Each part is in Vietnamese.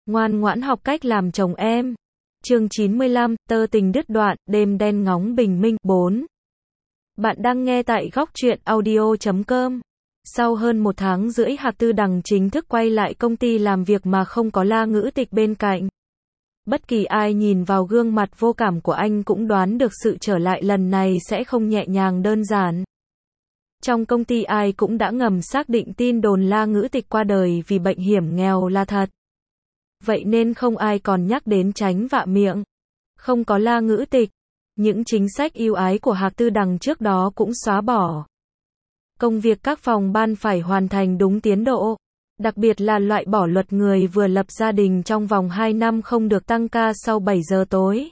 Ngoan ngoãn học cách làm chồng em. Chương 95, tơ tình đứt đoạn, đêm đen ngóng bình minh. 4. Bạn đang nghe tại góc truyện audio.com. Sau hơn 1 tháng rưỡi Hạc Tư Đằng chính thức quay lại công ty làm việc mà không có La Ngữ Tịch bên cạnh. Bất kỳ ai nhìn vào gương mặt vô cảm của anh cũng đoán được sự trở lại lần này sẽ không nhẹ nhàng đơn giản. Trong công ty ai cũng đã ngầm xác định tin đồn La Ngữ Tịch qua đời vì bệnh hiểm nghèo là thật. Vậy nên không ai còn nhắc đến tránh vạ miệng. Không có La Ngữ Tịch, những chính sách ưu ái của Hạc Tư Đằng trước đó cũng xóa bỏ. Công việc các phòng ban phải hoàn thành đúng tiến độ, đặc biệt là loại bỏ luật người vừa lập gia đình trong vòng 2 năm không được tăng ca sau 7 giờ tối.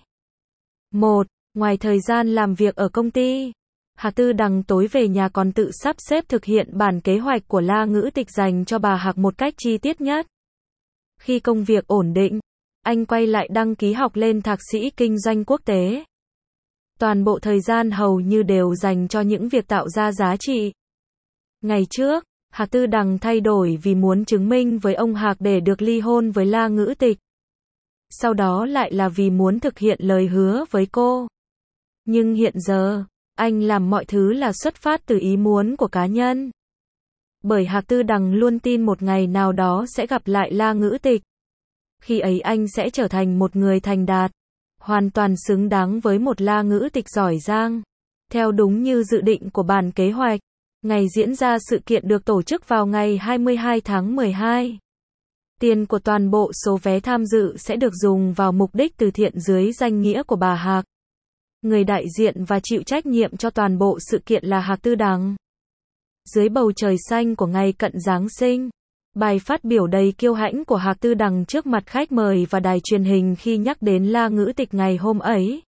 1. Ngoài thời gian làm việc ở công ty, Hạc Tư Đằng tối về nhà còn tự sắp xếp thực hiện bản kế hoạch của La Ngữ Tịch dành cho bà Hạc một cách chi tiết nhất. Khi công việc ổn định, anh quay lại đăng ký học lên thạc sĩ kinh doanh quốc tế. Toàn bộ thời gian hầu như đều dành cho những việc tạo ra giá trị. Ngày trước, Hạc Tư Đằng thay đổi vì muốn chứng minh với ông Hạc để được ly hôn với La Ngữ Tịch. Sau đó lại là vì muốn thực hiện lời hứa với cô. Nhưng hiện giờ, anh làm mọi thứ là xuất phát từ ý muốn của cá nhân. Bởi Hạc Tư Đằng luôn tin một ngày nào đó sẽ gặp lại La Ngữ Tịch. Khi ấy anh sẽ trở thành một người thành đạt, hoàn toàn xứng đáng với một La Ngữ Tịch giỏi giang. Theo đúng như dự định của bản kế hoạch, ngày diễn ra sự kiện được tổ chức vào ngày 22 tháng 12. Tiền của toàn bộ số vé tham dự sẽ được dùng vào mục đích từ thiện dưới danh nghĩa của bà Hạc. Người đại diện và chịu trách nhiệm cho toàn bộ sự kiện là Hạc Tư Đằng. Dưới bầu trời xanh của ngày cận Giáng sinh, bài phát biểu đầy kiêu hãnh của Hạc Tư Đằng trước mặt khách mời và đài truyền hình khi nhắc đến La Ngữ Tịch ngày hôm ấy.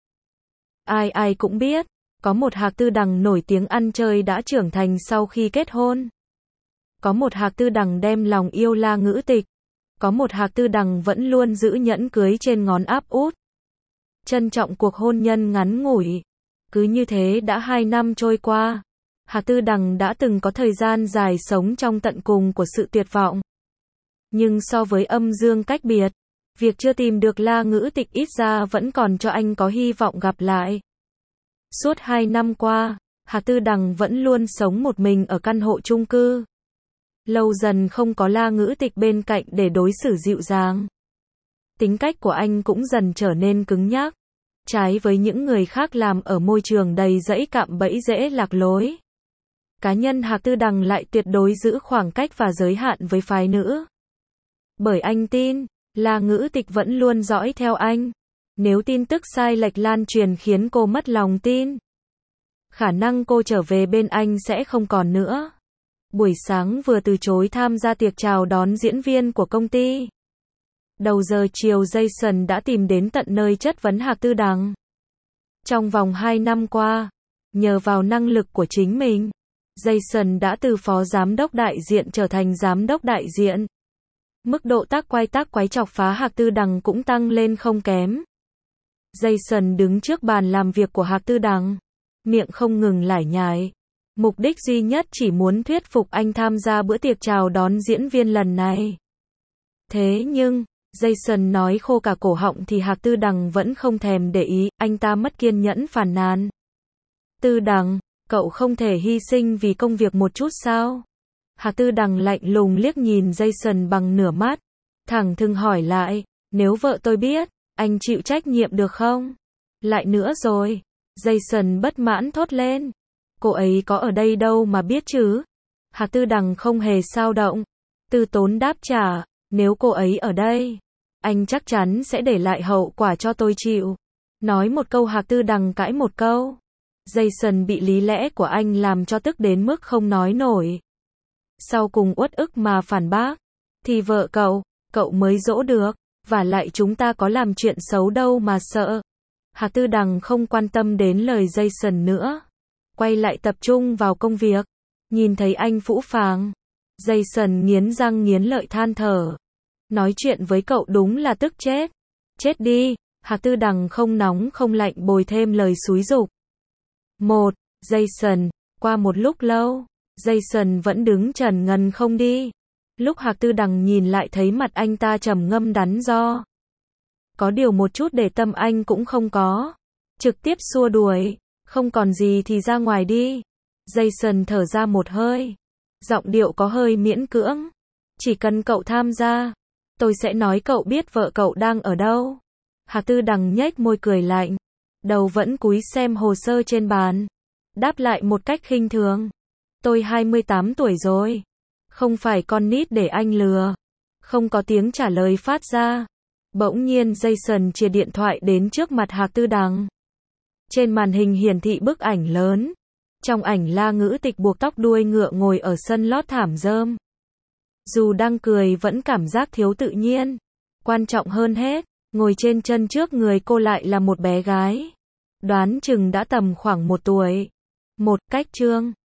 Ai cũng biết, có một Hạc Tư Đằng nổi tiếng ăn chơi đã trưởng thành sau khi kết hôn. Có một Hạc Tư Đằng đem lòng yêu La Ngữ Tịch. Có một Hạc Tư Đằng vẫn luôn giữ nhẫn cưới trên ngón áp út. Trân trọng cuộc hôn nhân ngắn ngủi. Cứ như thế đã 2 năm trôi qua. Hạc Tư Đằng đã từng có thời gian dài sống trong tận cùng của sự tuyệt vọng. Nhưng so với âm dương cách biệt, việc chưa tìm được La Ngữ Tịch ít ra vẫn còn cho anh có hy vọng gặp lại. Suốt 2 năm qua, Hạc Tư Đằng vẫn luôn sống một mình ở căn hộ chung cư. Lâu dần không có La Ngữ Tịch bên cạnh để đối xử dịu dàng. Tính cách của anh cũng dần trở nên cứng nhắc. Trái với những người khác làm ở môi trường đầy rẫy cạm bẫy dễ lạc lối. Cá nhân Hạc Tư Đằng lại tuyệt đối giữ khoảng cách và giới hạn với phái nữ. Bởi anh tin, La Ngữ Tịch vẫn luôn dõi theo anh. Nếu tin tức sai lệch lan truyền khiến cô mất lòng tin, khả năng cô trở về bên anh sẽ không còn nữa. Buổi sáng vừa từ chối tham gia tiệc chào đón diễn viên của công ty. Đầu giờ chiều Jason đã tìm đến tận nơi chất vấn Hạc Tư Đằng. Trong vòng 2 năm qua, nhờ vào năng lực của chính mình, Jason đã từ phó giám đốc đại diện trở thành giám đốc đại diện. Mức độ tác quái chọc phá Hạc Tư Đằng cũng tăng lên không kém. Jason đứng trước bàn làm việc của Hạc Tư Đằng, miệng không ngừng lải nhải. Mục đích duy nhất chỉ muốn thuyết phục anh tham gia bữa tiệc chào đón diễn viên lần này. Thế nhưng, Jason nói khô cả cổ họng thì Hạc Tư Đằng vẫn không thèm để ý, anh ta mất kiên nhẫn phàn nàn. Tư Đằng, cậu không thể hy sinh vì công việc một chút sao? Hạc Tư Đằng lạnh lùng liếc nhìn Jason bằng nửa mắt, thẳng thừng hỏi lại, nếu vợ tôi biết, anh chịu trách nhiệm được không? Lại nữa rồi. Jason bất mãn thốt lên. Cô ấy có ở đây đâu mà biết chứ? Hạc Tư Đằng không hề xao động. Từ tốn đáp trả, nếu cô ấy ở đây, anh chắc chắn sẽ để lại hậu quả cho tôi chịu. Nói một câu Hạc Tư Đằng cãi một câu. Jason bị lý lẽ của anh làm cho tức đến mức không nói nổi. Sau cùng uất ức mà phản bác. Thì vợ cậu mới dỗ được. Và lại chúng ta có làm chuyện xấu đâu mà sợ. Hạc Tư Đằng không quan tâm đến lời Jason nữa. Quay lại tập trung vào công việc. Nhìn thấy anh phũ phàng, Jason nghiến răng nghiến lợi than thở. Nói chuyện với cậu đúng là tức chết. Chết đi. Hạc Tư Đằng không nóng không lạnh bồi thêm lời xúi giục. 1. Jason. Qua một lúc lâu, Jason vẫn đứng trần ngần không đi. Lúc Hạc Tư Đằng nhìn lại thấy mặt anh ta trầm ngâm đắn đo. Có điều một chút để tâm anh cũng không có. Trực tiếp xua đuổi. Không còn gì thì ra ngoài đi. Jason thở ra một hơi. Giọng điệu có hơi miễn cưỡng. Chỉ cần cậu tham gia, tôi sẽ nói cậu biết vợ cậu đang ở đâu. Hạc Tư Đằng nhếch môi cười lạnh. Đầu vẫn cúi xem hồ sơ trên bàn. Đáp lại một cách khinh thường. Tôi 28 tuổi rồi. Không phải con nít để anh lừa. Không có tiếng trả lời phát ra. Bỗng nhiên Jason chìa điện thoại đến trước mặt Hạc Tư Đằng. Trên màn hình hiển thị bức ảnh lớn. Trong ảnh La Ngữ Tịch buộc tóc đuôi ngựa ngồi ở sân lót thảm rơm. Dù đang cười vẫn cảm giác thiếu tự nhiên. Quan trọng hơn hết, ngồi trên chân trước người cô lại là một bé gái. Đoán chừng đã tầm khoảng 1 tuổi. Cách Trương